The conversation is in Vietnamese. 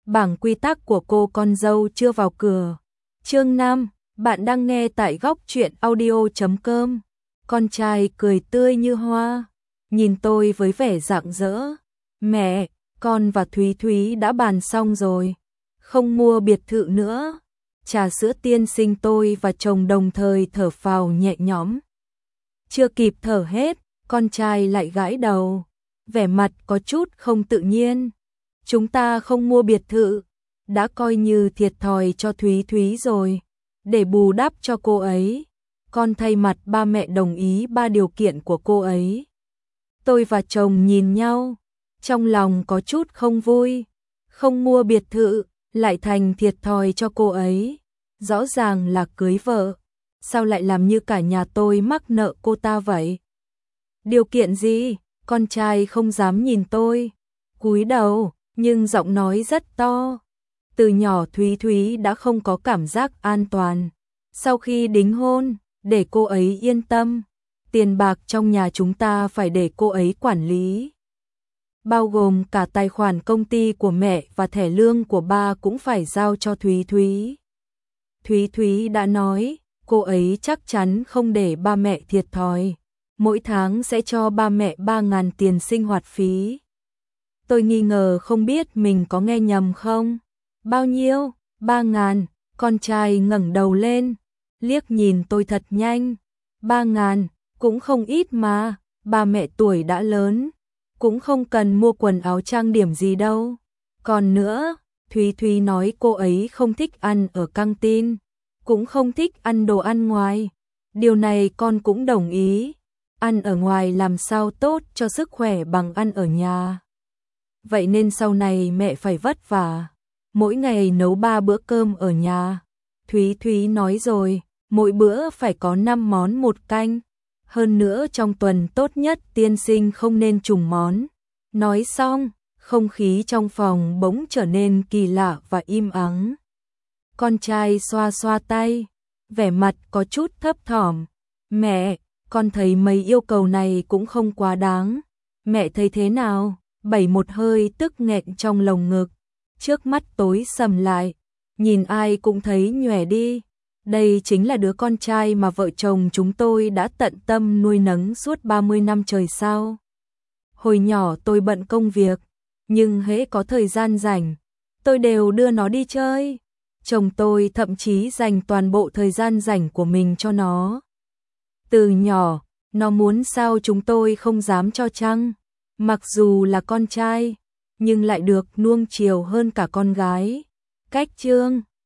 bảng quy tắc của cô con dâu chưa vào cửa. Chương 5, bạn đang nghe tại góc truyện audio.com. Con trai cười tươi như hoa, nhìn tôi với vẻ rạng rỡ. Mẹ, con và Thúy Thúy đã bàn xong rồi, không mua biệt thự nữa. Trà sữa tiên sinh, tôi và chồng đồng thời thở phào nhẹ nhõm. Chưa kịp thở hết, con trai lại gãi đầu, vẻ mặt có chút không tự nhiên. Chúng ta không mua biệt thự, đã coi như thiệt thòi cho Thúy Thúy rồi. Để bù đắp cho cô ấy, con thay mặt ba mẹ đồng ý 3 điều kiện của cô ấy. Tôi và chồng nhìn nhau, trong lòng có chút không vui. Không mua biệt thự, lại thành thiệt thòi cho cô ấy. Rõ ràng là cưới vợ, sao lại làm như cả nhà tôi mắc nợ cô ta vậy? Điều kiện gì? Con trai không dám nhìn tôi, cúi đầu, nhưng giọng nói rất to. Từ nhỏ Thúy Thúy đã không có cảm giác an toàn. Sau khi đính hôn, để cô ấy yên tâm, tiền bạc trong nhà chúng ta phải để cô ấy quản lý. Bao gồm cả tài khoản công ty của mẹ và thẻ lương của ba cũng phải giao cho Thúy Thúy. Thúy Thúy đã nói, cô ấy chắc chắn không để ba mẹ thiệt thòi. Mỗi tháng sẽ cho ba mẹ 3.000 tiền sinh hoạt phí. Tôi nghi ngờ không biết mình có nghe nhầm không? Bao nhiêu? 3.000. Con trai ngẩng đầu lên, liếc nhìn tôi thật nhanh. 3.000, cũng không ít mà, ba mẹ tuổi đã lớn, cũng không cần mua quần áo trang điểm gì đâu. Còn nữa, Thúy Thúy nói cô ấy không thích ăn ở căng tin, cũng không thích ăn đồ ăn ngoài. Điều này con cũng đồng ý. Ăn ở ngoài làm sao tốt cho sức khỏe bằng ăn ở nhà. Vậy nên sau này mẹ phải vất vả, mỗi ngày nấu 3 bữa cơm ở nhà. Thúy Thúy nói rồi, mỗi bữa phải có 5 món 1 canh. Hơn nữa trong tuần tốt nhất tiên sinh không nên trùng món. Nói xong, không khí trong phòng bỗng trở nên kỳ lạ và im ắng. Con trai xoa xoa tay, vẻ mặt có chút thấp thỏm. Mẹ, con thấy mấy yêu cầu này cũng không quá đáng. Mẹ thấy thế nào? Bảy một hơi tức nghẹn trong lồng ngực. Trước mắt tối sầm lại, nhìn ai cũng thấy nhòe đi. Đây chính là đứa con trai mà vợ chồng chúng tôi đã tận tâm nuôi nấng suốt 30 năm trời sao. Hồi nhỏ tôi bận công việc, nhưng hễ có thời gian rảnh, tôi đều đưa nó đi chơi. Chồng tôi thậm chí dành toàn bộ thời gian rảnh của mình cho nó. Từ nhỏ, nó muốn sao chúng tôi không dám cho chăng. Mặc dù là con trai, nhưng lại được nuông chiều hơn cả con gái. Cách chương